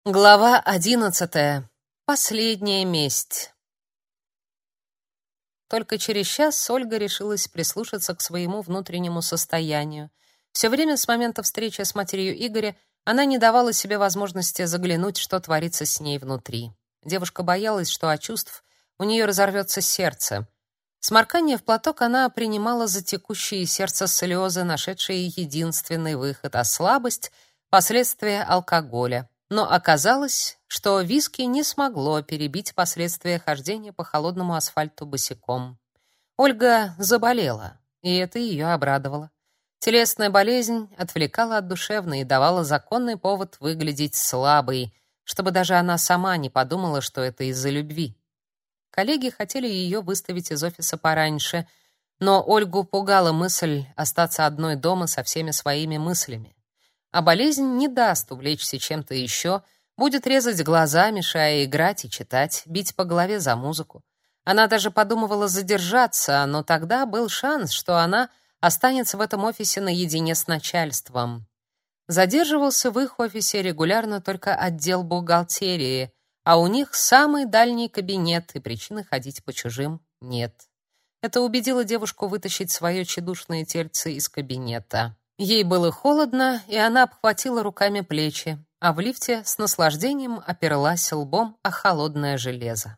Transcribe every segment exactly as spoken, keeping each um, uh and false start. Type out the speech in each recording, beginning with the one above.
Глава одиннадцатая. Последняя месть. Только через час Ольга решилась прислушаться к своему внутреннему состоянию. Все время с момента встречи с матерью Игоря она не давала себе возможности заглянуть, что творится с ней внутри. Девушка боялась, что от чувств у нее разорвется сердце. Сморкание в платок она принимала за текущие сердце слезы, нашедшие единственный выход, а слабость — последствия алкоголя. Но оказалось, что виски не смогло перебить последствия хождения по холодному асфальту босиком. Ольга заболела, и это ее обрадовало. Телесная болезнь отвлекала от душевной и давала законный повод выглядеть слабой, чтобы даже она сама не подумала, что это из-за любви. Коллеги хотели ее выставить из офиса пораньше, но Ольгу пугала мысль остаться одной дома со всеми своими мыслями. А болезнь не даст увлечься чем-то еще, будет резать глаза, мешая играть и читать, бить по голове за музыку. Она даже подумывала задержаться, но тогда был шанс, что она останется в этом офисе наедине с начальством. Задерживался в их офисе регулярно только отдел бухгалтерии, а у них самый дальний кабинет, и причины ходить по чужим нет. Это убедило девушку вытащить свое тщедушное тельце из кабинета. Ей было холодно, и она обхватила руками плечи, а в лифте с наслаждением оперлась лбом о холодное железо.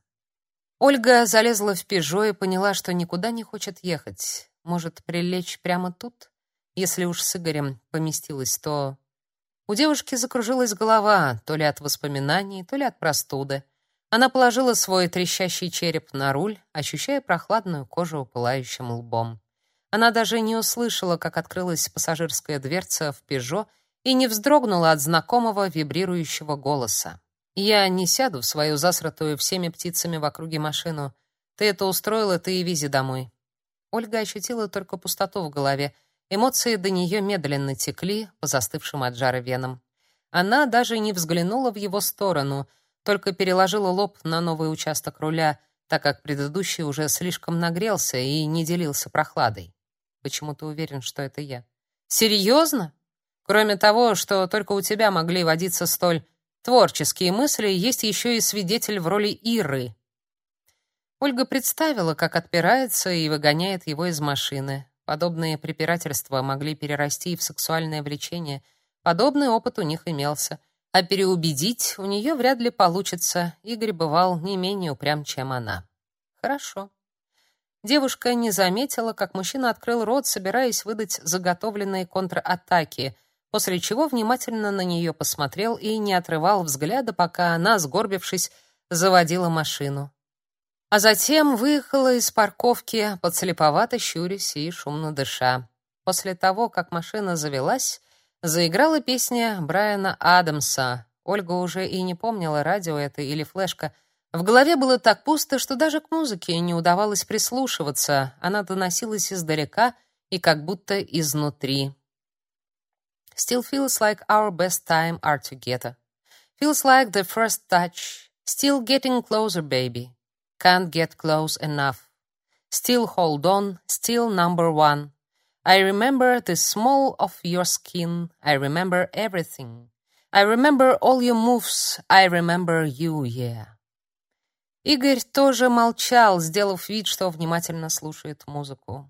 Ольга залезла в «Пежо» и поняла, что никуда не хочет ехать. Может, прилечь прямо тут? Если уж с Игорем поместилась, то... У девушки закружилась голова, то ли от воспоминаний, то ли от простуды. Она положила свой трещащий череп на руль, ощущая прохладную кожу пылающим лбом. Она даже не услышала, как открылась пассажирская дверца в «Пежо», и не вздрогнула от знакомого вибрирующего голоса. «Я не сяду в свою засратую всеми птицами в округе машину. Ты это устроила, ты и вези домой». Ольга ощутила только пустоту в голове. Эмоции до нее медленно текли по застывшим от жара венам. Она даже не взглянула в его сторону, только переложила лоб на новый участок руля, так как предыдущий уже слишком нагрелся и не делился прохладой. «Почему ты уверен, что это я?» «Серьезно? Кроме того, что только у тебя могли водиться столь творческие мысли, есть еще и свидетель в роли Иры». Ольга представила, как отпирается и выгоняет его из машины. Подобные препирательства могли перерасти в сексуальное влечение. Подобный опыт у них имелся. А переубедить у нее вряд ли получится. Игорь бывал не менее упрям, чем она. «Хорошо». Девушка не заметила, как мужчина открыл рот, собираясь выдать заготовленные контратаки, после чего внимательно на нее посмотрел и не отрывал взгляда, пока она, сгорбившись, заводила машину. А затем выехала из парковки, подслеповато щурясь и шумно дыша. После того, как машина завелась, заиграла песня Брайана Адамса. Ольга уже и не помнила, радио это или флешка. В голове было так пусто, что даже к музыке не удавалось прислушиваться. Она доносилась издалека и как будто изнутри. Still feels like our best time are together. Feels like the first touch. Still getting closer, baby. Can't get close enough. Still hold on. Still number one. I remember the small of your skin. I remember everything. I remember all your moves. I remember you, yeah. Игорь тоже молчал, сделав вид, что внимательно слушает музыку.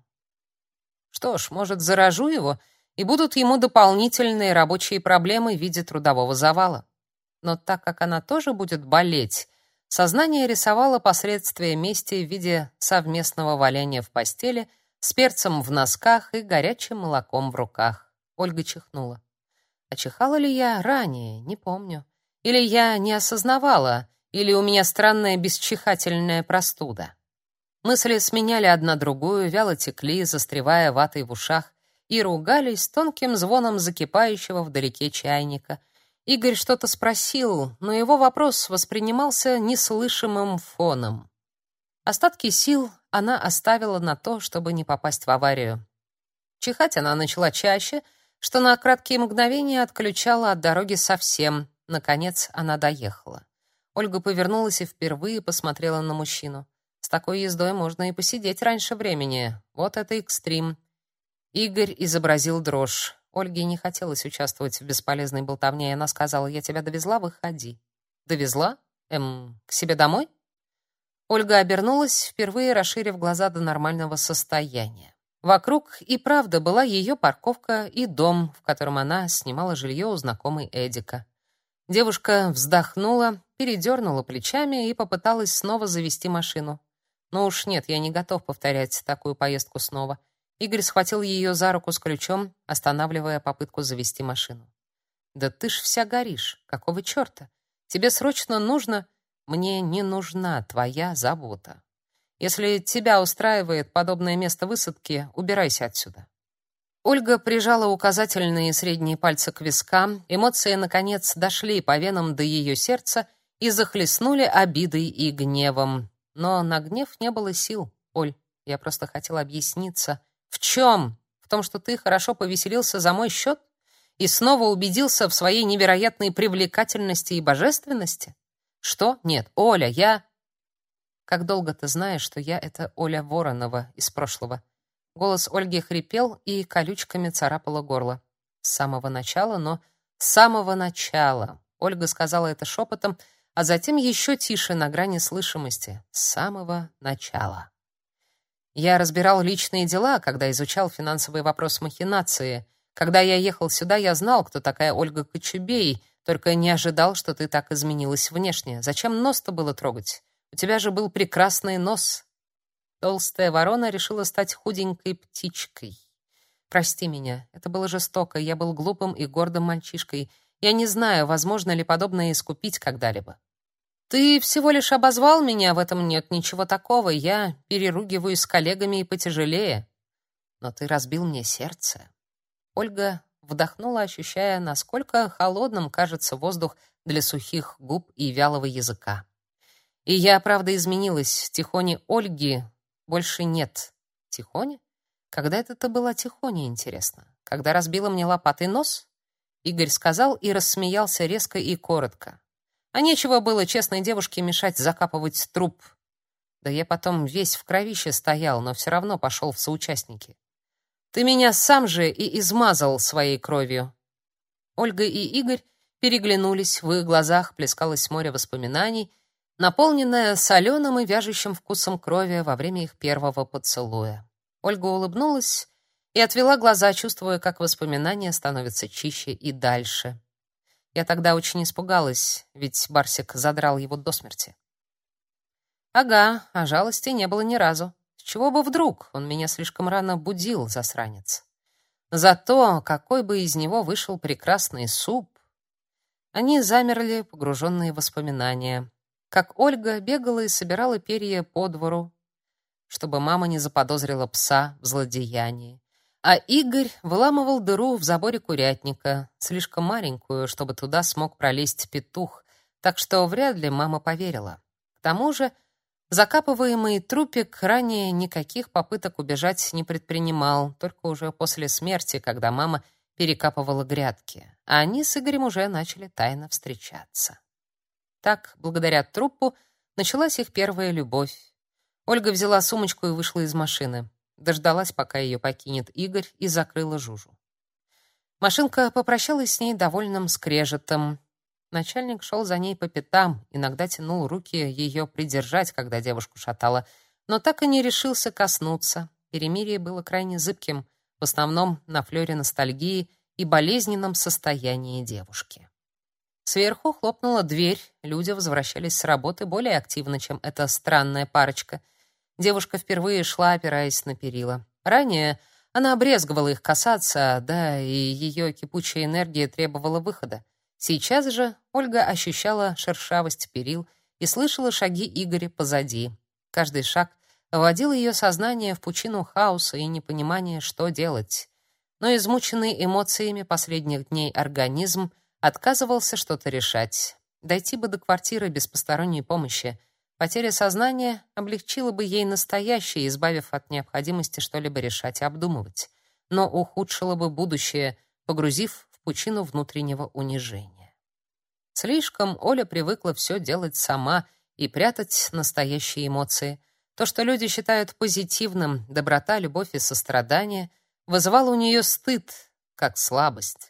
Что ж, может, заражу его, и будут ему дополнительные рабочие проблемы в виде трудового завала. Но так как она тоже будет болеть, сознание рисовало последствия мести в виде совместного валяния в постели с перцем в носках и горячим молоком в руках. Ольга чихнула. А чихала ли я ранее, не помню. Или я не осознавала, или у меня странная бесчихательная простуда. Мысли сменяли одна другую, вяло текли, застревая ватой в ушах, и ругались тонким звоном закипающего вдалеке чайника. Игорь что-то спросил, но его вопрос воспринимался неслышимым фоном. Остатки сил она оставила на то, чтобы не попасть в аварию. Чихать она начала чаще, что на краткие мгновения отключала от дороги совсем. Наконец она доехала. Ольга повернулась и впервые посмотрела на мужчину. С такой ездой можно и посидеть раньше времени. Вот это экстрим. Игорь изобразил дрожь. Ольге не хотелось участвовать в бесполезной болтовне, и она сказала: «Я тебя довезла, выходи». Довезла? Эм, к себе домой? Ольга обернулась, впервые расширив глаза до нормального состояния. Вокруг и правда была ее парковка и дом, в котором она снимала жилье у знакомой Эдика. Девушка вздохнула, передернула плечами и попыталась снова завести машину. Ну уж нет, я не готов повторять такую поездку снова. Игорь схватил ее за руку с ключом, останавливая попытку завести машину. «Да ты ж вся горишь. Какого черта? Тебе срочно нужно...» «Мне не нужна твоя забота. Если тебя устраивает подобное место высадки, убирайся отсюда». Ольга прижала указательные и средние пальцы к вискам, эмоции, наконец, дошли по венам до ее сердца и захлестнули обидой и гневом. Но на гнев не было сил. «Оль, я просто хотела объясниться». «В чем? В том, что ты хорошо повеселился за мой счет и снова убедился в своей невероятной привлекательности и божественности?» «Что? Нет, Оля, я...» «Как долго ты знаешь, что я — это Оля Воронова из прошлого?» Голос Ольги хрипел и колючками царапало горло. «С самого начала, но... С самого начала!» Ольга сказала это шепотом, а затем еще тише, на грани слышимости. «С самого начала!» Я разбирал личные дела, когда изучал финансовый вопрос махинации. Когда я ехал сюда, я знал, кто такая Ольга Кочубей, только не ожидал, что ты так изменилась внешне. Зачем нос-то было трогать? У тебя же был прекрасный нос. Толстая ворона решила стать худенькой птичкой. Прости меня, это было жестоко, я был глупым и гордым мальчишкой. Я не знаю, возможно ли подобное искупить когда-либо. Ты всего лишь обозвал меня, в этом нет ничего такого. Я переругиваюсь с коллегами и потяжелее. Но ты разбил мне сердце. Ольга вдохнула, ощущая, насколько холодным кажется воздух для сухих губ и вялого языка. И я, правда, изменилась. Тихони Ольги больше нет. Тихоня? Когда это ты была Тихоня, интересно? Когда разбила мне лопатой нос? Игорь сказал и рассмеялся резко и коротко. А нечего было честной девушке мешать закапывать труп. Да я потом весь в кровище стоял, но все равно пошел в соучастники. Ты меня сам же и измазал своей кровью. Ольга и Игорь переглянулись, в их глазах плескалось море воспоминаний, наполненное соленым и вяжущим вкусом крови во время их первого поцелуя. Ольга улыбнулась и отвела глаза, чувствуя, как воспоминания становятся чище и дальше. Я тогда очень испугалась, ведь Барсик задрал его до смерти. Ага, а жалости не было ни разу. С чего бы вдруг? Он меня слишком рано будил, засранец. Зато какой бы из него вышел прекрасный суп. Они замерли, погруженные в воспоминания. Как Ольга бегала и собирала перья по двору, чтобы мама не заподозрила пса в злодеянии. А Игорь выламывал дыру в заборе курятника, слишком маленькую, чтобы туда смог пролезть петух, так что вряд ли мама поверила. К тому же закапываемый трупик ранее никаких попыток убежать не предпринимал, только уже после смерти, когда мама перекапывала грядки, а они с Игорем уже начали тайно встречаться. Так, благодаря трупу, началась их первая любовь. Ольга взяла сумочку и вышла из машины. Дождалась, пока ее покинет Игорь, и закрыла жужу. Машинка попрощалась с ней довольным скрежетом. Начальник шел за ней по пятам, иногда тянул руки ее придержать, когда девушку шатало, но так и не решился коснуться. Перемирие было крайне зыбким, в основном на флёре ностальгии и болезненном состоянии девушки. Сверху хлопнула дверь, люди возвращались с работы более активно, чем эта странная парочка. Девушка впервые шла, опираясь на перила. Ранее она обрезговала их касаться, да, и ее кипучая энергия требовала выхода. Сейчас же Ольга ощущала шершавость перил и слышала шаги Игоря позади. Каждый шаг вводил ее сознание в пучину хаоса и непонимания, что делать. Но измученный эмоциями последних дней организм отказывался что-то решать. Дойти бы до квартиры без посторонней помощи. Потеря сознания облегчила бы ей настоящее, избавив от необходимости что-либо решать и обдумывать, но ухудшила бы будущее, погрузив в пучину внутреннего унижения. Слишком Оля привыкла все делать сама и прятать настоящие эмоции. То, что люди считают позитивным, доброта, любовь и сострадание, вызывало у нее стыд, как слабость.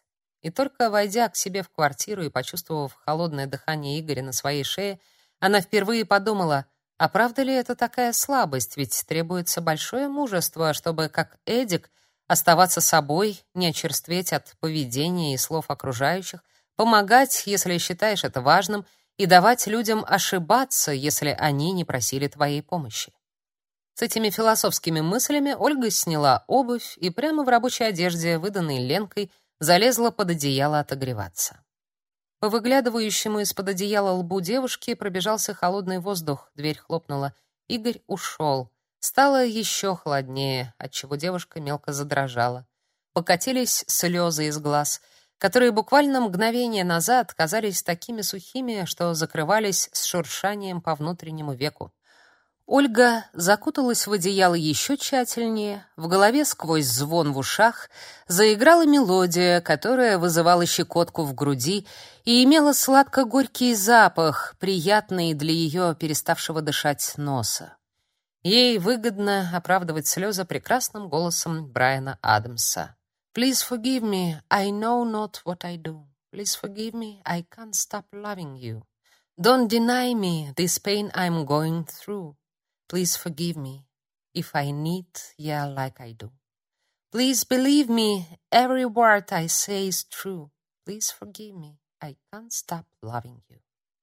И только войдя к себе в квартиру и почувствовав холодное дыхание Игоря на своей шее, она впервые подумала: а правда ли это такая слабость? Ведь требуется большое мужество, чтобы, как Эдик, оставаться собой, не очерстветь от поведения и слов окружающих, помогать, если считаешь это важным, и давать людям ошибаться, если они не просили твоей помощи. С этими философскими мыслями Ольга сняла обувь и прямо в рабочей одежде, выданной Ленкой, залезла под одеяло отогреваться. По выглядывающему из-под одеяла лбу девушки пробежался холодный воздух, дверь хлопнула. Игорь ушел. Стало еще холоднее, отчего девушка мелко задрожала. Покатились слезы из глаз, которые буквально мгновение назад казались такими сухими, что закрывались с шуршанием по внутреннему веку. Ольга закуталась в одеяло еще тщательнее, в голове сквозь звон в ушах заиграла мелодия, которая вызывала щекотку в груди и имела сладко-горький запах, приятный для ее переставшего дышать носа. Ей выгодно оправдывать слезы прекрасным голосом Брайана Адамса. «Please forgive me, I know not what I do. Please forgive me, I can't stop loving you. Don't deny me this pain I'm going through. Please forgive me if I need ya like I do. Please believe me, every word I say is true. Please forgive me, I can't stop loving you».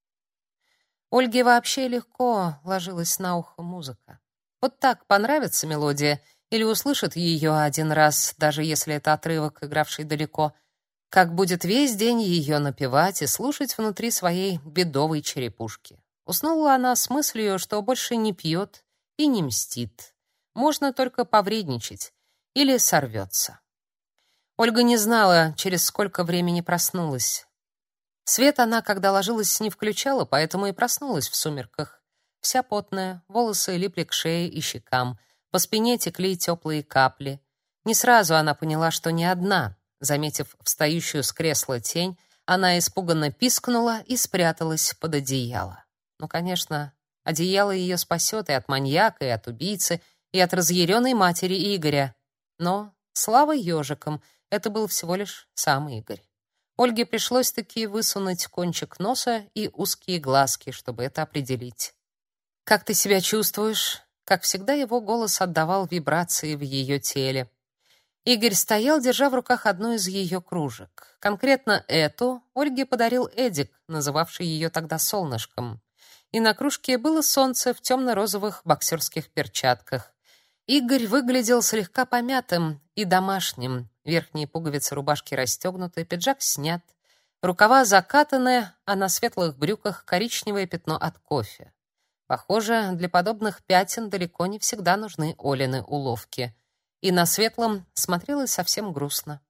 Ольге вообще легко ложилась на ухо музыка. Вот так понравится мелодия или услышит ее один раз, даже если это отрывок, игравший далеко, как будет весь день ее напевать и слушать внутри своей бедовой черепушки. Уснула она с мыслью, что больше не пьет и не мстит. Можно только повредничать или сорвется. Ольга не знала, через сколько времени проснулась. Свет она, когда ложилась, не включала, поэтому и проснулась в сумерках. Вся потная, волосы липли к шее и щекам, по спине текли теплые капли. Не сразу она поняла, что не одна. Заметив встающую с кресла тень, она испуганно пискнула и спряталась под одеяло. Ну, конечно, одеяло ее спасет и от маньяка, и от убийцы, и от разъяренной матери Игоря. Но, слава ежикам, это был всего лишь сам Игорь. Ольге пришлось-таки высунуть кончик носа и узкие глазки, чтобы это определить. «Как ты себя чувствуешь?» Как всегда, его голос отдавал вибрации в ее теле. Игорь стоял, держа в руках одну из ее кружек. Конкретно эту Ольге подарил Эдик, называвший ее тогда солнышком. И на кружке было солнце в темно-розовых боксерских перчатках. Игорь выглядел слегка помятым и домашним. Верхние пуговицы рубашки расстегнуты, пиджак снят, рукава закатаны, а на светлых брюках коричневое пятно от кофе. Похоже, для подобных пятен далеко не всегда нужны Олины уловки. И на светлом смотрелось совсем грустно.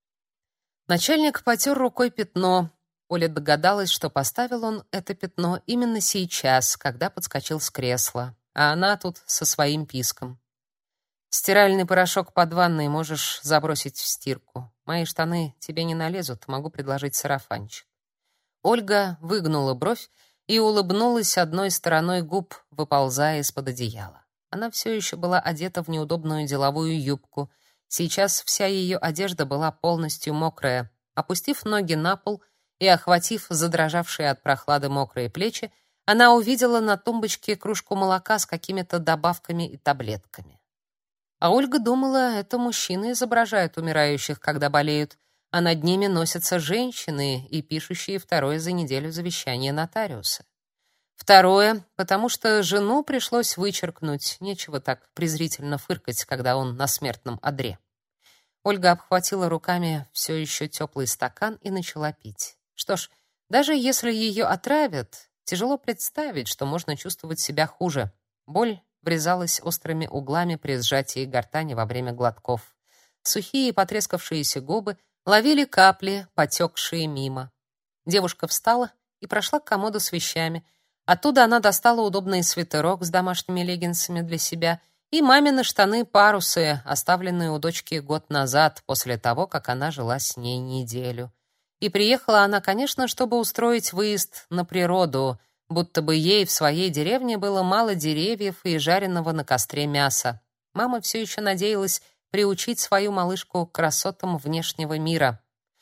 Начальник потер рукой пятно. Оля догадалась, что поставил он это пятно именно сейчас, когда подскочил с кресла, а она тут со своим писком. «Стиральный порошок под ванной можешь забросить в стирку. Мои штаны тебе не налезут, могу предложить сарафанчик». Ольга выгнула бровь и улыбнулась одной стороной губ, выползая из-под одеяла. Она все еще была одета в неудобную деловую юбку. Сейчас вся ее одежда была полностью мокрая. Опустив ноги на пол и охватив задрожавшие от прохлады мокрые плечи, она увидела на тумбочке кружку молока с какими-то добавками и таблетками. А Ольга думала, это мужчины изображают умирающих, когда болеют, а над ними носятся женщины и пишущие второе за неделю завещание нотариуса. Второе, потому что жену пришлось вычеркнуть, нечего так презрительно фыркать, когда он на смертном одре. Ольга обхватила руками все еще теплый стакан и начала пить. Что ж, даже если ее отравят, тяжело представить, что можно чувствовать себя хуже. Боль врезалась острыми углами при сжатии гортани во время глотков. Сухие потрескавшиеся губы ловили капли, потекшие мимо. Девушка встала и прошла к комоду с вещами. Оттуда она достала удобный свитерок с домашними леггинсами для себя и мамины штаны-парусы, оставленные у дочки год назад, после того, как она жила с ней неделю. И приехала она, конечно, чтобы устроить выезд на природу, будто бы ей в своей деревне было мало деревьев и жареного на костре мяса. Мама все еще надеялась приучить свою малышку к красотам внешнего мира.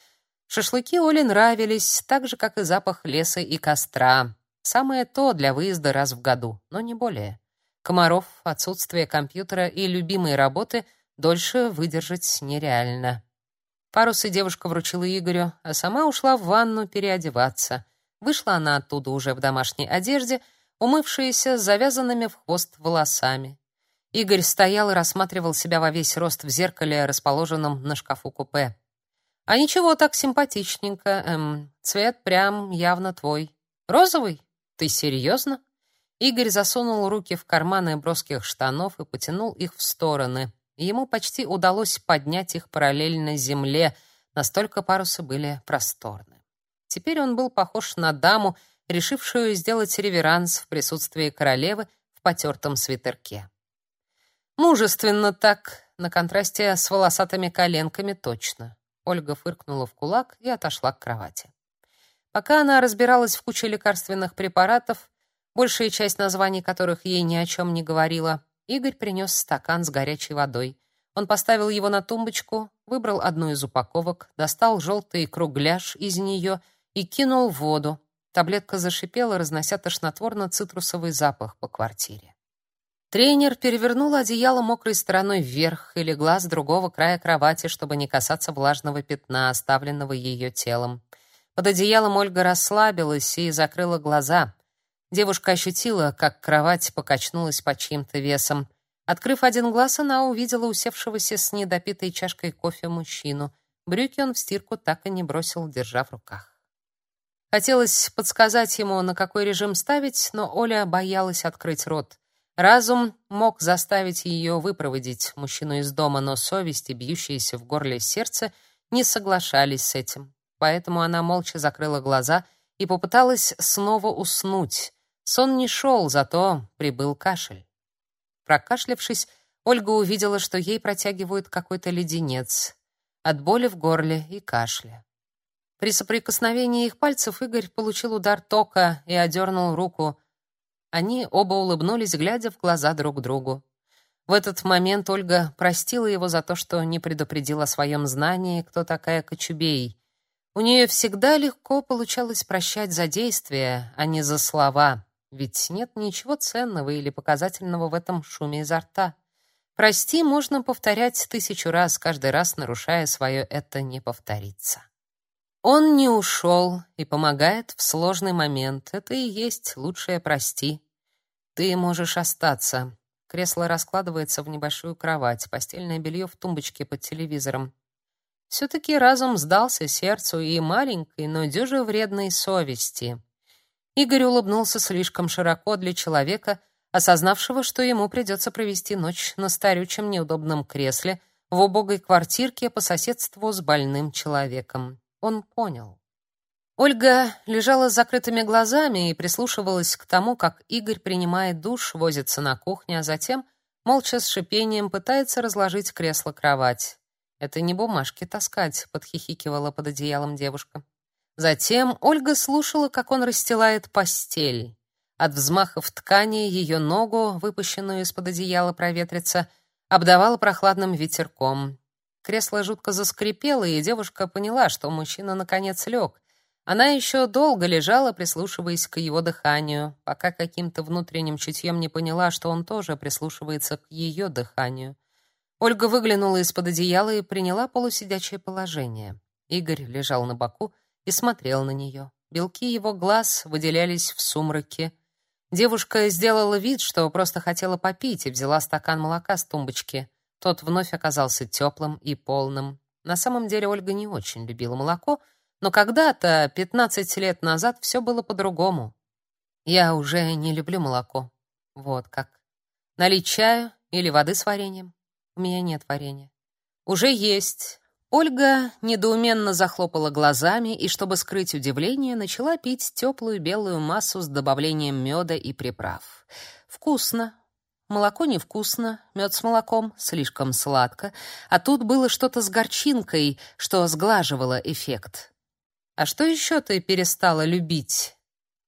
Шашлыки Оле нравились, так же, как и запах леса и костра. Самое то для выезда раз в году, но не более. Комаров, отсутствие компьютера и любимой работы дольше выдержать нереально. Парусы девушка вручила Игорю, а сама ушла в ванну переодеваться. Вышла она оттуда уже в домашней одежде, умывшаяся с завязанными в хвост волосами. Игорь стоял и рассматривал себя во весь рост в зеркале, расположенном на шкафу купе. А ничего, так симпатичненько. Эм, цвет прям явно твой. Розовый? Ты серьезно? Игорь засунул руки в карманы броских штанов и потянул их в стороны. Ему почти удалось поднять их параллельно земле, настолько парусы были просторны. Теперь он был похож на даму, решившую сделать реверанс в присутствии королевы в потертом свитерке. Мужественно так, на контрасте с волосатыми коленками точно. Ольга фыркнула в кулак и отошла к кровати. Пока она разбиралась в куче лекарственных препаратов, большая часть названий которых ей ни о чем не говорила, Игорь принес стакан с горячей водой. Он поставил его на тумбочку, выбрал одну из упаковок, достал желтый кругляш из нее и кинул в воду. Таблетка зашипела, разнося тошнотворно-цитрусовый запах по квартире. Тренер перевернула одеяло мокрой стороной вверх и легла с другого края кровати, чтобы не касаться влажного пятна, оставленного ее телом. Под одеялом Ольга расслабилась и закрыла глаза. Девушка ощутила, как кровать покачнулась под чьим-то весом. Открыв один глаз, она увидела усевшегося с недопитой чашкой кофе мужчину. Брюки он в стирку так и не бросил, держа в руках. Хотелось подсказать ему, на какой режим ставить, но Оля боялась открыть рот. Разум мог заставить ее выпроводить мужчину из дома, но совесть и бьющееся в горле сердце не соглашались с этим. Поэтому она молча закрыла глаза и попыталась снова уснуть. Сон не шел, зато прибыл кашель. Прокашлявшись, Ольга увидела, что ей протягивают какой-то леденец от боли в горле и кашля. При соприкосновении их пальцев Игорь получил удар тока и одернул руку. Они оба улыбнулись, глядя в глаза друг другу. В этот момент Ольга простила его за то, что не предупредила о своем знании, кто такая Кочубей. У нее всегда легко получалось прощать за действия, а не за слова, ведь нет ничего ценного или показательного в этом шуме изо рта. «Прости» можно повторять тысячу раз, каждый раз нарушая свое «это не повторится». Он не ушел и помогает в сложный момент. Это и есть лучшее «прости». Ты можешь остаться. Кресло раскладывается в небольшую кровать, постельное белье в тумбочке под телевизором. Все-таки разум сдался сердцу и маленькой, но дюже вредной совести. Игорь улыбнулся слишком широко для человека, осознавшего, что ему придется провести ночь на старючем неудобном кресле в убогой квартирке по соседству с больным человеком. Он понял. Ольга лежала с закрытыми глазами и прислушивалась к тому, как Игорь принимает душ, возится на кухне, а затем молча с шипением пытается разложить кресло-кровать. «Это не бумажки таскать», — подхихикивала под одеялом девушка. Затем Ольга слушала, как он расстилает постель. От взмахов ткани ее ногу, выпущенную из-под одеяла проветриться, обдавало прохладным ветерком. Кресло жутко заскрипело, и девушка поняла, что мужчина наконец лег. Она еще долго лежала, прислушиваясь к его дыханию, пока каким-то внутренним чутьем не поняла, что он тоже прислушивается к ее дыханию. Ольга выглянула из-под одеяла и приняла полусидячее положение. Игорь лежал на боку и смотрел на нее. Белки его глаз выделялись в сумраке. Девушка сделала вид, что просто хотела попить, и взяла стакан молока с тумбочки. Тот вновь оказался теплым и полным. На самом деле Ольга не очень любила молоко, но когда-то, пятнадцать лет назад, все было по-другому. Я уже не люблю молоко. Вот как. Налить чаю или воды с вареньем? У меня нет варенья. Уже есть. Ольга недоуменно захлопала глазами и, чтобы скрыть удивление, начала пить теплую белую массу с добавлением меда и приправ. Вкусно. Молоко невкусно, мед с молоком слишком сладко, а тут было что-то с горчинкой, что сглаживало эффект. А что еще ты перестала любить?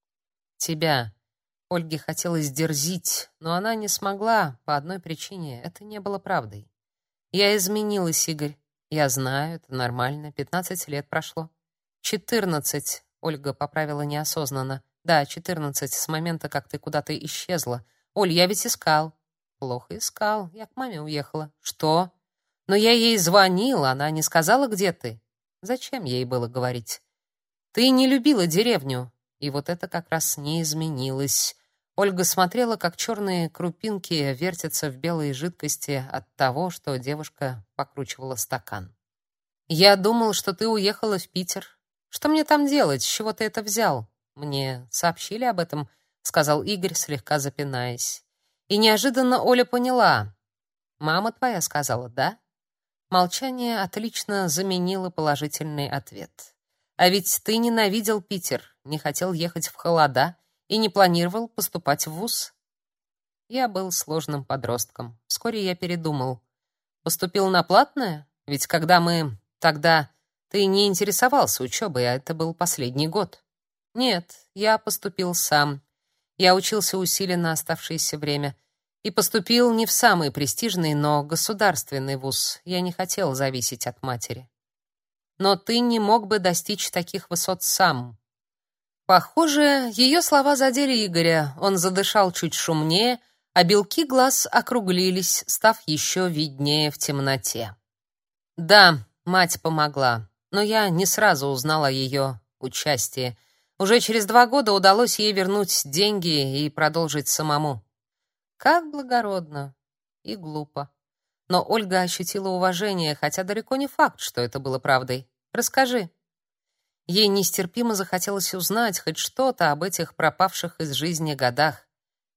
Тебя. Ольге хотелось дерзить, но она не смогла по одной причине. Это не было правдой. Я изменилась, Игорь. Я знаю, это нормально. Пятнадцать лет прошло. «Четырнадцать», — Ольга поправила неосознанно. «Да, четырнадцать, с момента, как ты куда-то исчезла. Оль, я ведь искал». «Плохо искал. Я к маме уехала». «Что?» «Но я ей звонила, она не сказала, где ты». «Зачем ей было говорить?» «Ты не любила деревню». И вот это как раз не изменилось. Ольга смотрела, как черные крупинки вертятся в белой жидкости от того, что девушка покручивала стакан. «Я думал, что ты уехала в Питер. Что мне там делать? С чего ты это взял?» «Мне сообщили об этом», — сказал Игорь, слегка запинаясь. И неожиданно Оля поняла. «Мама твоя сказала, да?» Молчание отлично заменило положительный ответ. «А ведь ты ненавидел Питер, не хотел ехать в холода и не планировал поступать в вуз». Я был сложным подростком. Вскоре я передумал. Поступил на платное? Ведь когда мы тогда... Ты не интересовался учебой, а это был последний год. Нет, я поступил сам. Я учился усиленно оставшееся время. И поступил не в самый престижный, но государственный вуз. Я не хотел зависеть от матери. Но ты не мог бы достичь таких высот сам. Похоже, ее слова задели Игоря. Он задышал чуть шумнее, а белки глаз округлились, став еще виднее в темноте. Да, мать помогла, но я не сразу узнал о ее участии. Уже через два года удалось ей вернуть деньги и продолжить самому. Как благородно и глупо. Но Ольга ощутила уважение, хотя далеко не факт, что это было правдой. Расскажи. Ей нестерпимо захотелось узнать хоть что-то об этих пропавших из жизни годах.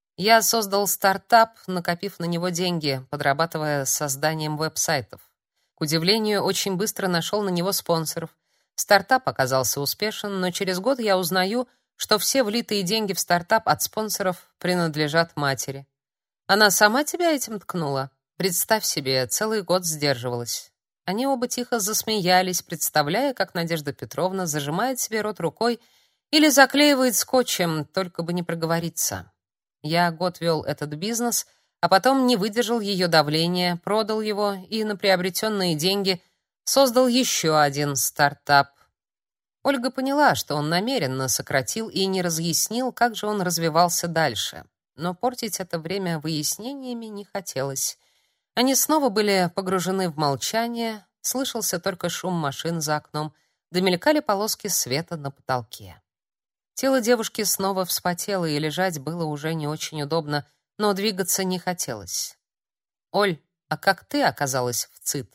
Я создал стартап, накопив на него деньги, подрабатывая созданием веб-сайтов. К удивлению, очень быстро нашел на него спонсоров. Стартап оказался успешен, но через год я узнаю, что все влитые деньги в стартап от спонсоров принадлежат матери. Она сама тебя этим ткнула? Представь себе, целый год сдерживалась. Они оба тихо засмеялись, представляя, как Надежда Петровна зажимает себе рот рукой или заклеивает скотчем, только бы не проговориться. Я год вел этот бизнес, а потом не выдержал ее давления, продал его и на приобретенные деньги создал еще один стартап. Ольга поняла, что он намеренно сократил и не разъяснил, как же он развивался дальше. Но портить это время выяснениями не хотелось. Они снова были погружены в молчание, слышался только шум машин за окном, да мелькали полоски света на потолке. Тело девушки снова вспотело, и лежать было уже не очень удобно, но двигаться не хотелось. «Оль, а как ты оказалась в ЦИТ?»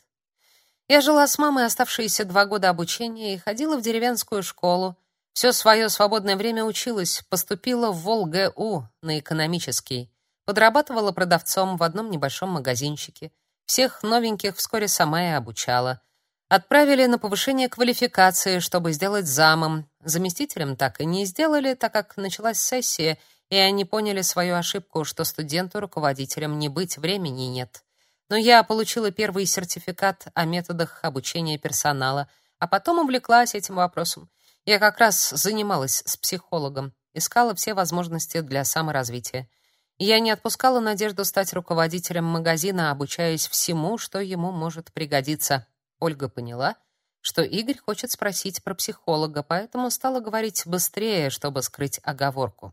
«Я жила с мамой оставшиеся два года обучения и ходила в деревенскую школу. Все свое свободное время училась, поступила в ВолГУ на экономический. Подрабатывала продавцом в одном небольшом магазинчике. Всех новеньких вскоре сама и обучала. Отправили на повышение квалификации, чтобы сделать замом. Заместителем так и не сделали, так как началась сессия, и они поняли свою ошибку, что студенту-руководителем не быть, времени нет. Но я получила первый сертификат о методах обучения персонала, а потом увлеклась этим вопросом. Я как раз занималась с психологом, искала все возможности для саморазвития. Я не отпускала надежду стать руководителем магазина, обучаясь всему, что ему может пригодиться. Ольга поняла, что Игорь хочет спросить про психолога, поэтому стала говорить быстрее, чтобы скрыть оговорку.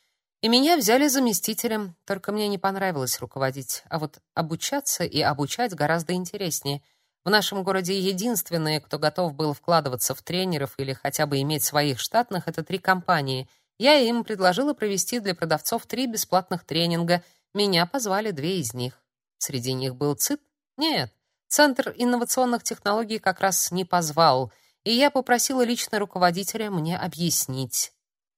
И меня взяли заместителем, только мне не понравилось руководить, а вот обучаться и обучать гораздо интереснее. В нашем городе единственные, кто готов был вкладываться в тренеров или хотя бы иметь своих штатных, это три компании. Я им предложила провести для продавцов три бесплатных тренинга. Меня позвали две из них. Среди них был ЦИТ? Нет, Центр инновационных технологий как раз не позвал, и я попросила лично руководителя мне объяснить.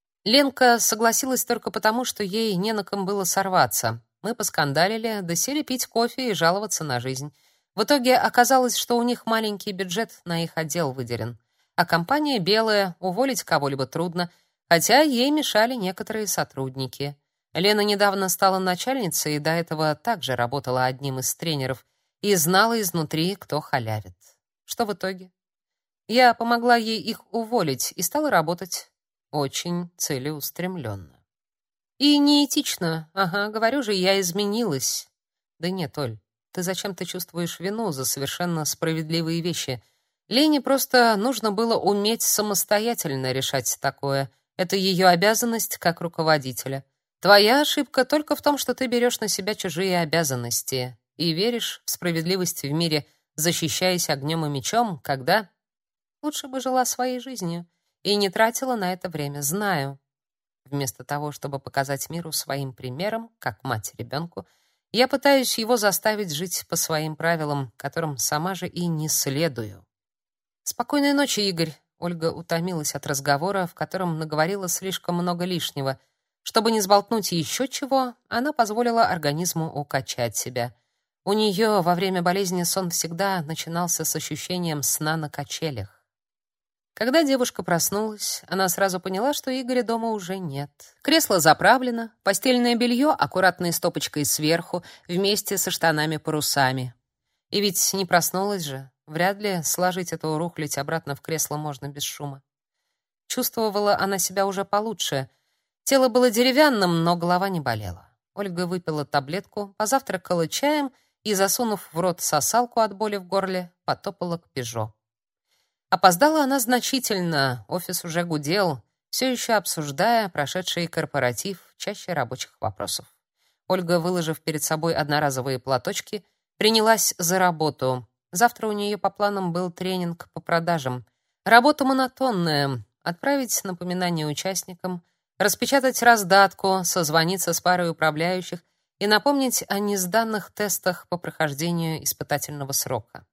Ленка согласилась только потому, что ей не на ком было сорваться. Мы поскандалили, да сели пить кофе и жаловаться на жизнь. В итоге оказалось, что у них маленький бюджет на их отдел выделен. А компания белая, уволить кого-либо трудно, хотя ей мешали некоторые сотрудники. Лена недавно стала начальницей и до этого также работала одним из тренеров и знала изнутри, кто халявит. Что в итоге? Я помогла ей их уволить и стала работать очень целеустремленно. И неэтично. Ага, говорю же, я изменилась. Да нет, Оль, ты зачем-то чувствуешь вину за совершенно справедливые вещи. Лене просто нужно было уметь самостоятельно решать такое. Это ее обязанность как руководителя. Твоя ошибка только в том, что ты берешь на себя чужие обязанности и веришь в справедливость в мире, защищаясь огнем и мечом, когда лучше бы жила своей жизнью и не тратила на это время, знаю. Вместо того, чтобы показать миру своим примером, как мать ребенку, я пытаюсь его заставить жить по своим правилам, которым сама же и не следую. Спокойной ночи, Игорь. Ольга утомилась от разговора, в котором наговорила слишком много лишнего. Чтобы не сболтнуть еще чего, она позволила организму укачать себя. У нее во время болезни сон всегда начинался с ощущением сна на качелях. Когда девушка проснулась, она сразу поняла, что Игоря дома уже нет. Кресло заправлено, постельное белье аккуратной стопочкой сверху, вместе со штанами-парусами. И ведь не проснулась же. Вряд ли сложить эту рухлядь обратно в кресло можно без шума. Чувствовала она себя уже получше. Тело было деревянным, но голова не болела. Ольга выпила таблетку, позавтракала чаем и, засунув в рот сосалку от боли в горле, потопала к «Пежо». Опоздала она значительно, офис уже гудел, все еще обсуждая прошедший корпоратив, чаще рабочих вопросов. Ольга, выложив перед собой одноразовые платочки, принялась за работу. Завтра у нее по планам был тренинг по продажам. Работа монотонная: отправить напоминание участникам, распечатать раздатку, созвониться с парой управляющих и напомнить о несданных тестах по прохождению испытательного срока.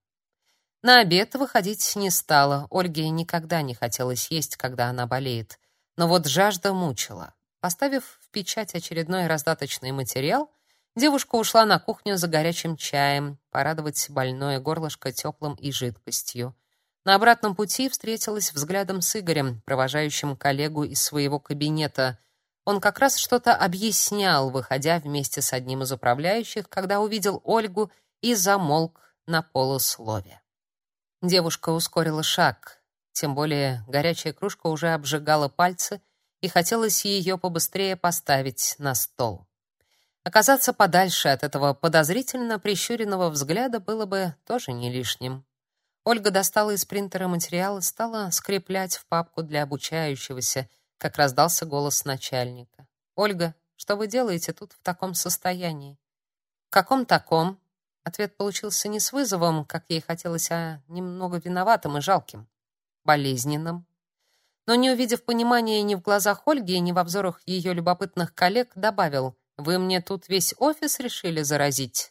На обед выходить не стала. Ольге никогда не хотелось есть, когда она болеет. Но вот жажда мучила. Поставив в печать очередной раздаточный материал, девушка ушла на кухню за горячим чаем, порадовать больное горлышко теплым и жидкостью. На обратном пути встретилась взглядом с Игорем, провожающим коллегу из своего кабинета. Он как раз что-то объяснял, выходя вместе с одним из управляющих, когда увидел Ольгу и замолк на полуслове. Девушка ускорила шаг, тем более горячая кружка уже обжигала пальцы, и хотелось ее побыстрее поставить на стол. Оказаться подальше от этого подозрительно прищуренного взгляда было бы тоже не лишним. Ольга достала из принтера материал и стала скреплять в папку для обучающегося, как раздался голос начальника. «Ольга, что вы делаете тут в таком состоянии?» «В каком таком?» Ответ получился не с вызовом, как ей хотелось, а немного виноватым и жалким. Болезненным. Но, не увидев понимания ни в глазах Ольги, ни во взорах ее любопытных коллег, добавил: «Вы мне тут весь офис решили заразить?»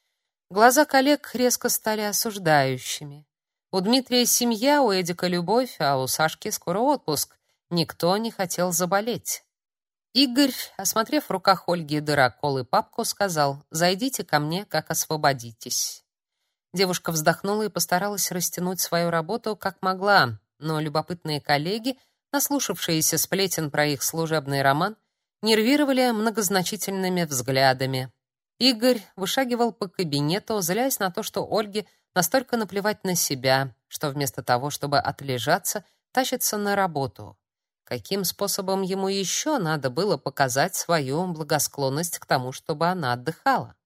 Глаза коллег резко стали осуждающими. У Дмитрия семья, у Эдика любовь, а у Сашки скоро отпуск. Никто не хотел заболеть. Игорь, осмотрев в руках Ольги дырокол и папку, сказал: «Зайдите ко мне, как освободитесь». Девушка вздохнула и постаралась растянуть свою работу как могла, но любопытные коллеги, наслушавшиеся сплетен про их служебный роман, нервировали многозначительными взглядами. Игорь вышагивал по кабинету, злясь на то, что Ольге настолько наплевать на себя, что вместо того, чтобы отлежаться, тащится на работу. Каким способом ему еще надо было показать свою благосклонность к тому, чтобы она отдыхала?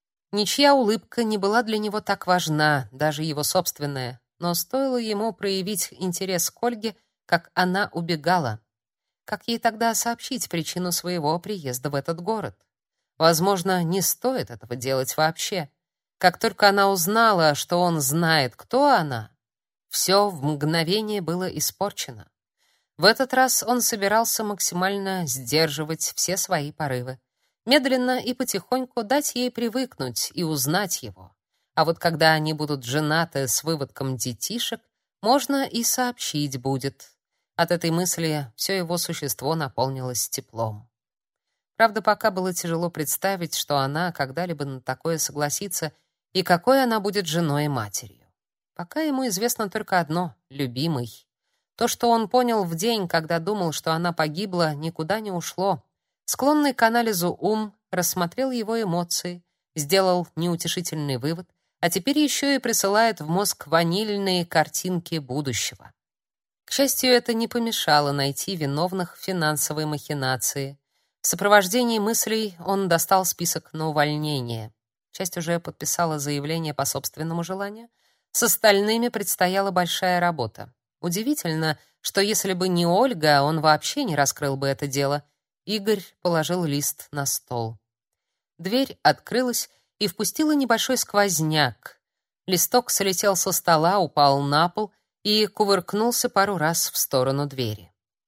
Ничья улыбка не была для него так важна, даже его собственная, но стоило ему проявить интерес к Ольге, как она убегала. Как ей тогда сообщить причину своего приезда в этот город? Возможно, не стоит этого делать вообще. Как только она узнала, что он знает, кто она, все в мгновение было испорчено. В этот раз он собирался максимально сдерживать все свои порывы, медленно и потихоньку дать ей привыкнуть и узнать его. А вот когда они будут женаты с выводком детишек, можно и сообщить будет. От этой мысли все его существо наполнилось теплом. Правда, пока было тяжело представить, что она когда-либо на такое согласится и какой она будет женой и матерью. Пока ему известно только одно — любимый. То, что он понял в день, когда думал, что она погибла, никуда не ушло. Склонный к анализу ум рассмотрел его эмоции, сделал неутешительный вывод, а теперь еще и присылает в мозг ванильные картинки будущего. К счастью, это не помешало найти виновных в финансовой махинации. В сопровождении мыслей он достал список на увольнение. Часть уже подписала заявление по собственному желанию. С остальными предстояла большая работа. Удивительно, что если бы не Ольга, он вообще не раскрыл бы это дело. Игорь положил лист на стол. Дверь открылась и впустила небольшой сквозняк. Листок слетел со стола, упал на пол и кувыркнулся пару раз в сторону двери.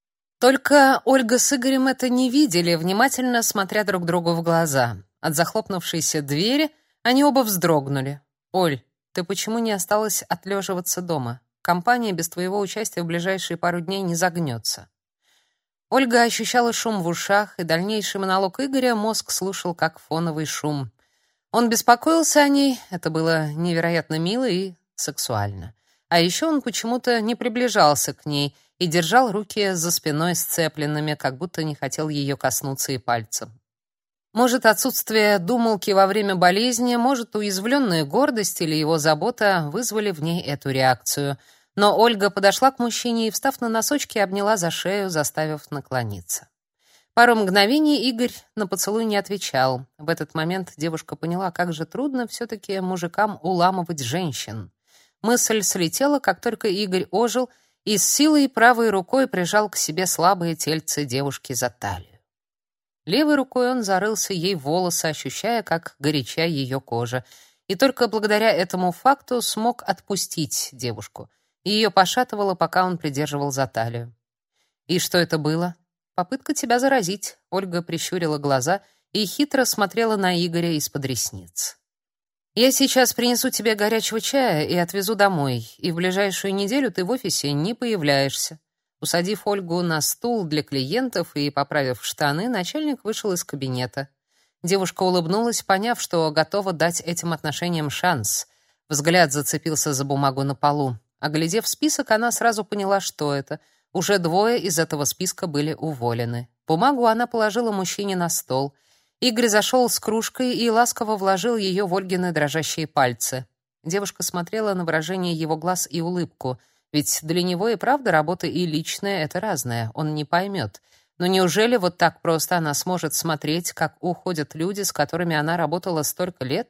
Только Ольга с Игорем это не видели, внимательно смотря друг другу в глаза. От захлопнувшейся двери они оба вздрогнули. «Оль, ты почему не осталась отлеживаться дома? Компания без твоего участия в ближайшие пару дней не загнется». Ольга ощущала шум в ушах, и дальнейший монолог Игоря мозг слушал как фоновый шум. Он беспокоился о ней, это было невероятно мило и сексуально. А еще он почему-то не приближался к ней и держал руки за спиной сцепленными, как будто не хотел ее коснуться и пальцем. Может, отсутствие думалки во время болезни, может, уязвленная гордость или его забота вызвали в ней эту реакцию. Но Ольга подошла к мужчине и, встав на носочки, обняла за шею, заставив наклониться. Пару мгновений Игорь на поцелуй не отвечал. В этот момент девушка поняла, как же трудно все-таки мужикам уламывать женщин. Мысль слетела, как только Игорь ожил и с силой правой рукой прижал к себе слабые тельце девушки за талию. Левой рукой он зарылся ей в волосы, ощущая, как горяча ее кожа, и только благодаря этому факту смог отпустить девушку. Ее пошатывало, пока он придерживал за талию. «И что это было?» «Попытка тебя заразить», — Ольга прищурила глаза и хитро смотрела на Игоря из-под ресниц. «Я сейчас принесу тебе горячего чая и отвезу домой, и в ближайшую неделю ты в офисе не появляешься». Усадив Ольгу на стул для клиентов и поправив штаны, начальник вышел из кабинета. Девушка улыбнулась, поняв, что готова дать этим отношениям шанс. Взгляд зацепился за бумагу на полу. Оглядев список, она сразу поняла, что это. Уже двое из этого списка были уволены. Бумагу она положила мужчине на стол. Игорь зашел с кружкой и ласково вложил ее в Ольгины дрожащие пальцы. Девушка смотрела на выражение его глаз и улыбку. Ведь для него и правда работа и личное — это разное, он не поймет. Но неужели вот так просто она сможет смотреть, как уходят люди, с которыми она работала столько лет?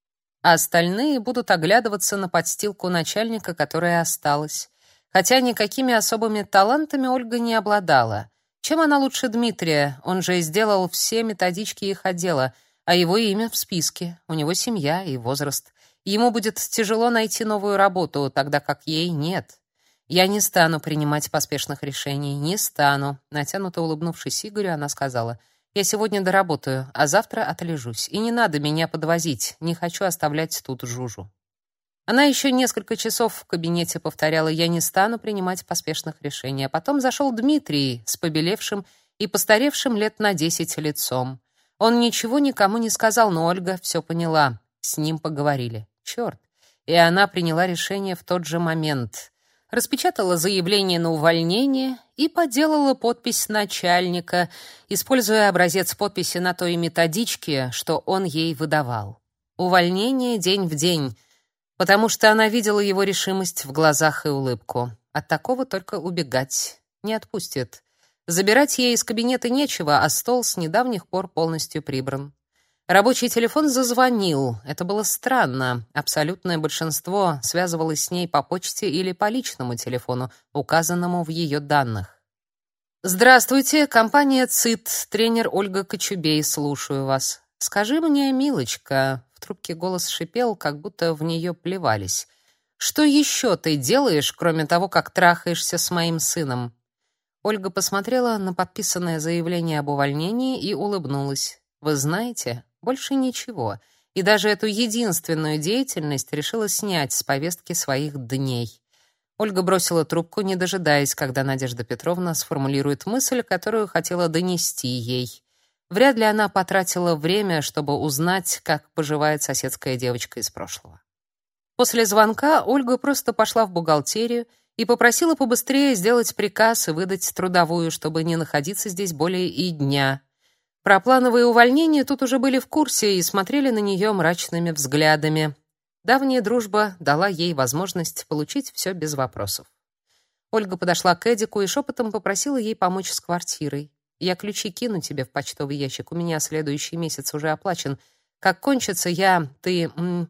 А остальные будут оглядываться на подстилку начальника, которая осталась. Хотя никакими особыми талантами Ольга не обладала. Чем она лучше Дмитрия? Он же сделал все методички их отдела, а его имя в списке. У него семья и возраст. Ему будет тяжело найти новую работу, тогда как ей нет. «Я не стану принимать поспешных решений, не стану», — натянуто улыбнувшись Игорю, она сказала. «Я сегодня доработаю, а завтра отлежусь. И не надо меня подвозить, не хочу оставлять тут Жужу». Она еще несколько часов в кабинете повторяла «я не стану принимать поспешных решений», а потом зашел Дмитрий с побелевшим и постаревшим лет на десять лицом. Он ничего никому не сказал, но Ольга все поняла. С ним поговорили. Черт. И она приняла решение в тот же момент. Распечатала заявление на увольнение и поделала подпись начальника, используя образец подписи на той методичке, что он ей выдавал. Увольнение день в день, потому что она видела его решимость в глазах и улыбку. От такого только убегать. Не отпустит. Забирать ей из кабинета нечего, а стол с недавних пор полностью прибран. Рабочий телефон зазвонил. Это было странно. Абсолютное большинство связывалось с ней по почте или по личному телефону, указанному в ее данных. «Здравствуйте, компания ЦИТ, тренер Ольга Кочубей, слушаю вас. Скажи мне, милочка», — в трубке голос шипел, как будто в нее плевались, «что еще ты делаешь, кроме того, как трахаешься с моим сыном?» Ольга посмотрела на подписанное заявление об увольнении и улыбнулась. «Вы знаете, больше ничего, и даже эту единственную деятельность решила снять с повестки своих дней». Ольга бросила трубку, не дожидаясь, когда Надежда Петровна сформулирует мысль, которую хотела донести ей. Вряд ли она потратила время, чтобы узнать, как поживает соседская девочка из прошлого. После звонка Ольга просто пошла в бухгалтерию и попросила побыстрее сделать приказ и выдать трудовую, чтобы не находиться здесь более и дня. Про плановые увольнения тут уже были в курсе и смотрели на нее мрачными взглядами. Давняя дружба дала ей возможность получить все без вопросов. Ольга подошла к Эдику и шепотом попросила ей помочь с квартирой. «Я ключи кину тебе в почтовый ящик, у меня следующий месяц уже оплачен. Как кончится я, ты... М,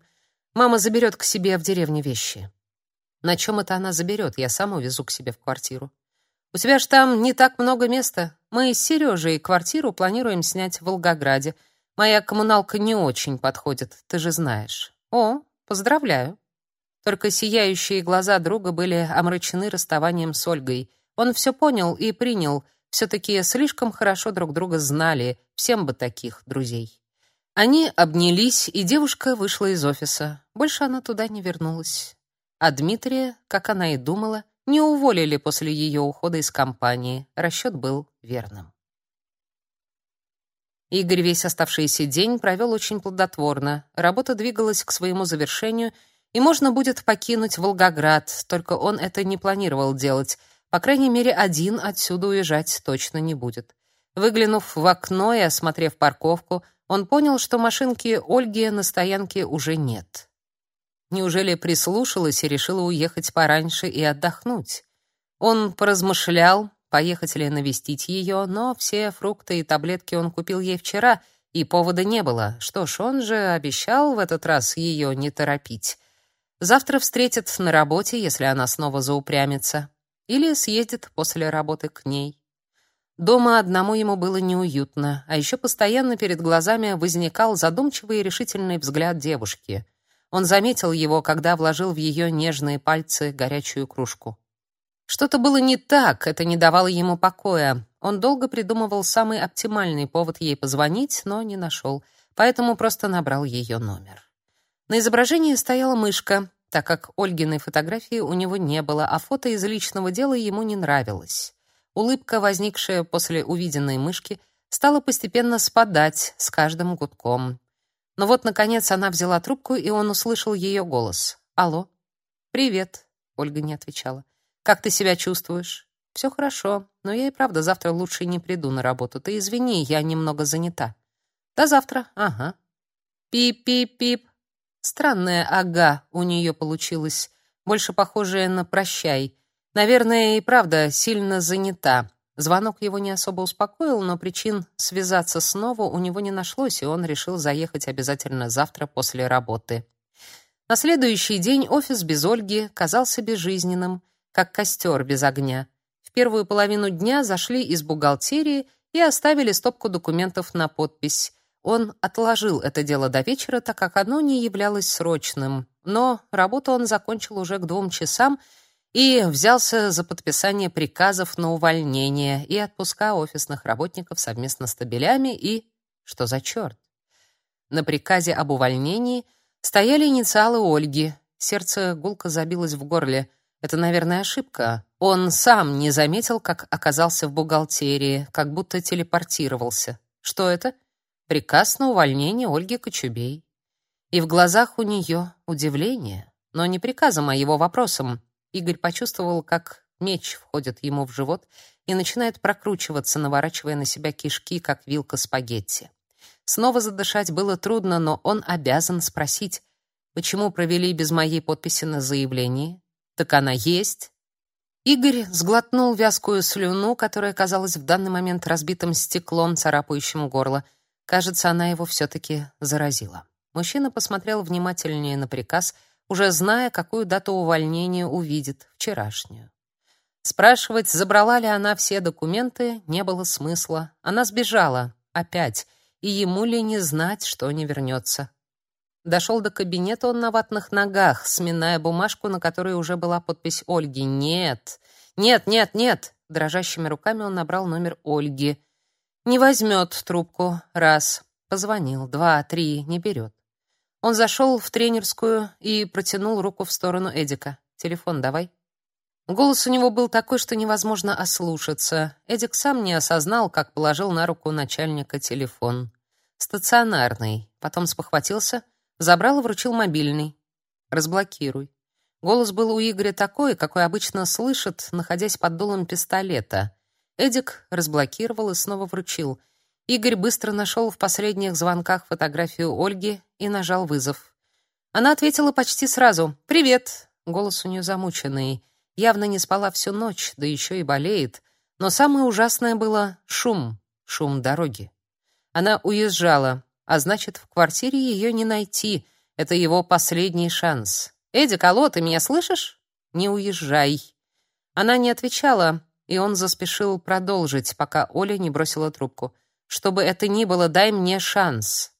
Мама заберет к себе в деревню вещи. На чем это она заберет? Я сам увезу к себе в квартиру. У тебя ж там не так много места. Мы с Сережей квартиру планируем снять в Волгограде. Моя коммуналка не очень подходит, ты же знаешь. О, поздравляю. Только сияющие глаза друга были омрачены расставанием с Ольгой. Он все понял и принял. Все-таки слишком хорошо друг друга знали, всем бы таких друзей. Они обнялись, и девушка вышла из офиса. Больше она туда не вернулась. А Дмитрия, как она и думала, не уволили после ее ухода из компании. Расчет был верным. Игорь весь оставшийся день провел очень плодотворно. Работа двигалась к своему завершению, и можно будет покинуть Волгоград, только он это не планировал делать. По крайней мере, один отсюда уезжать точно не будет. Выглянув в окно и осмотрев парковку, он понял, что машинки Ольги на стоянке уже нет. Неужели прислушалась и решила уехать пораньше и отдохнуть? Он поразмышлял, поехать ли навестить ее, но все фрукты и таблетки он купил ей вчера, и повода не было. Что ж, он же обещал в этот раз ее не торопить. Завтра встретит на работе, если она снова заупрямится, или съездит после работы к ней. Дома одному ему было неуютно, а еще постоянно перед глазами возникал задумчивый и решительный взгляд девушки. Он заметил его, когда вложил в ее нежные пальцы горячую кружку. Что-то было не так, это не давало ему покоя. Он долго придумывал самый оптимальный повод ей позвонить, но не нашел, поэтому просто набрал ее номер. На изображении стояла мышка, так как Ольгиной фотографии у него не было, а фото из личного дела ему не нравилось. Улыбка, возникшая после увиденной мышки, стала постепенно спадать с каждым гудком. Но вот, наконец, она взяла трубку, и он услышал ее голос. «Алло?» «Привет», — Ольга не отвечала. «Как ты себя чувствуешь?» «Все хорошо, но я и правда завтра лучше не приду на работу. Ты извини, я немного занята». «До завтра». «Ага». «Пип-пип-пип». Странное «ага» у нее получилось, больше похожее на «прощай». Наверное, и правда сильно занята. Звонок его не особо успокоил, но причин связаться снова у него не нашлось, и он решил заехать обязательно завтра после работы. На следующий день офис без Ольги казался безжизненным, как костер без огня. В первую половину дня зашли из бухгалтерии и оставили стопку документов на подпись. Он отложил это дело до вечера, так как оно не являлось срочным, но работу он закончил уже к двум часам и взялся за подписание приказов на увольнение и отпуска офисных работников совместно с табелями и... Что за черт? На приказе об увольнении стояли инициалы Ольги. Сердце гулко забилось в горле. Это, наверное, ошибка. Он сам не заметил, как оказался в бухгалтерии, как будто телепортировался. Что это? Приказ на увольнение Ольги Кочубей. И в глазах у нее удивление, но не приказом, а его вопросом. Игорь почувствовал, как меч входит ему в живот и начинает прокручиваться, наворачивая на себя кишки, как вилка спагетти. Снова задышать было трудно, но он обязан спросить, почему провели без моей подписи на заявлении? Так она есть. Игорь сглотнул вязкую слюну, которая казалась в данный момент разбитым стеклом, царапающим горло. Кажется, она его все-таки заразила. Мужчина посмотрел внимательнее на приказ, уже зная, какую дату увольнения увидит, вчерашнюю. Спрашивать, забрала ли она все документы, не было смысла. Она сбежала, опять, и ему ли не знать, что не вернется. Дошел до кабинета он на ватных ногах, сминая бумажку, на которой уже была подпись Ольги. «Нет, нет, нет, нет!» Дрожащими руками он набрал номер Ольги. Не возьмет трубку. Раз. Позвонил. Два, три. Не берет. Он зашел в тренерскую и протянул руку в сторону Эдика. «Телефон давай». Голос у него был такой, что невозможно ослушаться. Эдик сам не осознал, как положил на руку начальника телефон. Стационарный. Потом спохватился, забрал и вручил мобильный. «Разблокируй». Голос был у Игоря такой, какой обычно слышит, находясь под дулом пистолета. Эдик разблокировал и снова вручил. Игорь быстро нашел в последних звонках фотографию Ольги и нажал вызов. Она ответила почти сразу. «Привет!» Голос у нее замученный. Явно не спала всю ночь, да еще и болеет. Но самое ужасное было шум, шум дороги. Она уезжала, а значит, в квартире ее не найти. Это его последний шанс. «Эдик, алло, ты меня слышишь? Не уезжай». Она не отвечала, и он заспешил продолжить, пока Оля не бросила трубку. «Что бы это ни было, дай мне шанс».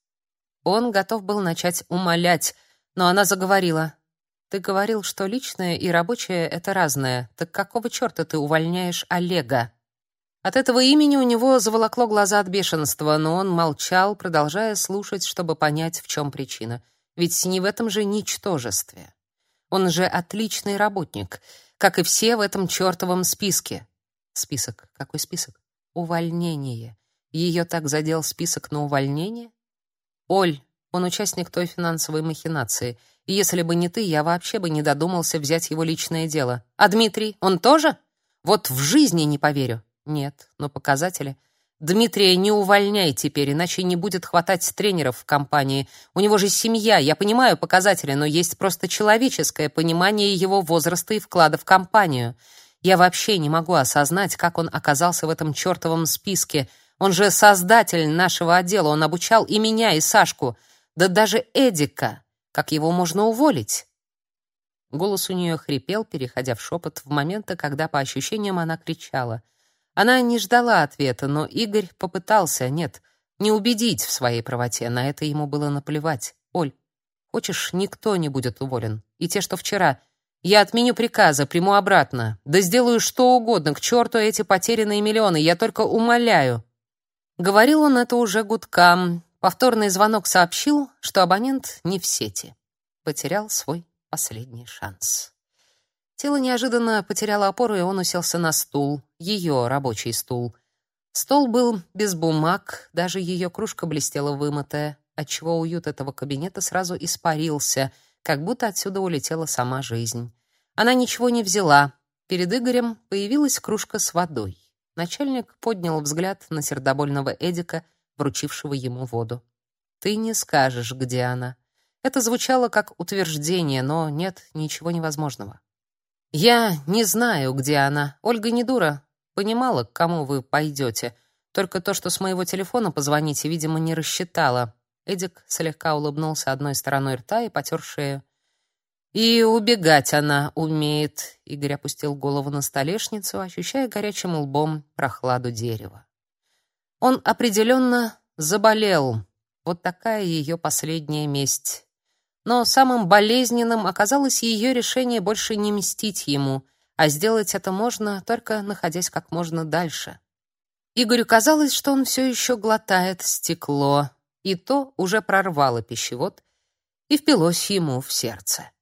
Он готов был начать умолять, но она заговорила. «Ты говорил, что личное и рабочее — это разное. Так какого черта ты увольняешь Олега?» От этого имени у него заволокло глаза от бешенства, но он молчал, продолжая слушать, чтобы понять, в чем причина. Ведь не в этом же ничтожестве. Он же отличный работник, как и все в этом чертовом списке. Список? Какой список? Увольнение. Ее так задел список на увольнение? Оль, он участник той финансовой махинации. И если бы не ты, я вообще бы не додумался взять его личное дело. А Дмитрий, он тоже? Вот в жизни не поверю. Нет, но показатели. Дмитрия не увольняй теперь, иначе не будет хватать тренеров в компании. У него же семья, я понимаю показатели, но есть просто человеческое понимание его возраста и вклада в компанию. Я вообще не могу осознать, как он оказался в этом чертовом списке. Он же создатель нашего отдела, он обучал и меня, и Сашку. Да даже Эдика. Как его можно уволить? Голос у нее хрипел, переходя в шепот в моменты, когда, по ощущениям, она кричала. Она не ждала ответа, но Игорь попытался, нет, не убедить в своей правоте, на это ему было наплевать. «Оль, хочешь, никто не будет уволен. И те, что вчера. Я отменю приказы, приму обратно. Да сделаю что угодно, к черту эти потерянные миллионы, я только умоляю». Говорил он это уже гудкам. Повторный звонок сообщил, что абонент не в сети. Потерял свой последний шанс. Тело неожиданно потеряло опору, и он уселся на стул, ее рабочий стул. Стол был без бумаг, даже ее кружка блестела вымытая, отчего уют этого кабинета сразу испарился, как будто отсюда улетела сама жизнь. Она ничего не взяла. Перед Игорем появилась кружка с водой. Начальник поднял взгляд на сердобольного Эдика, вручившего ему воду. «Ты не скажешь, где она». Это звучало как утверждение, но нет ничего невозможного. «Я не знаю, где она. Ольга не дура. Понимала, к кому вы пойдете. Только то, что с моего телефона позвоните, видимо, не рассчитала». Эдик слегка улыбнулся одной стороной рта и потер шею. «И убегать она умеет», — Игорь опустил голову на столешницу, ощущая горячим лбом прохладу дерева. Он определенно заболел. Вот такая ее последняя месть. Но самым болезненным оказалось ее решение больше не мстить ему, а сделать это можно, только находясь как можно дальше. Игорю казалось, что он все еще глотает стекло, и то уже прорвало пищевод и впилось ему в сердце.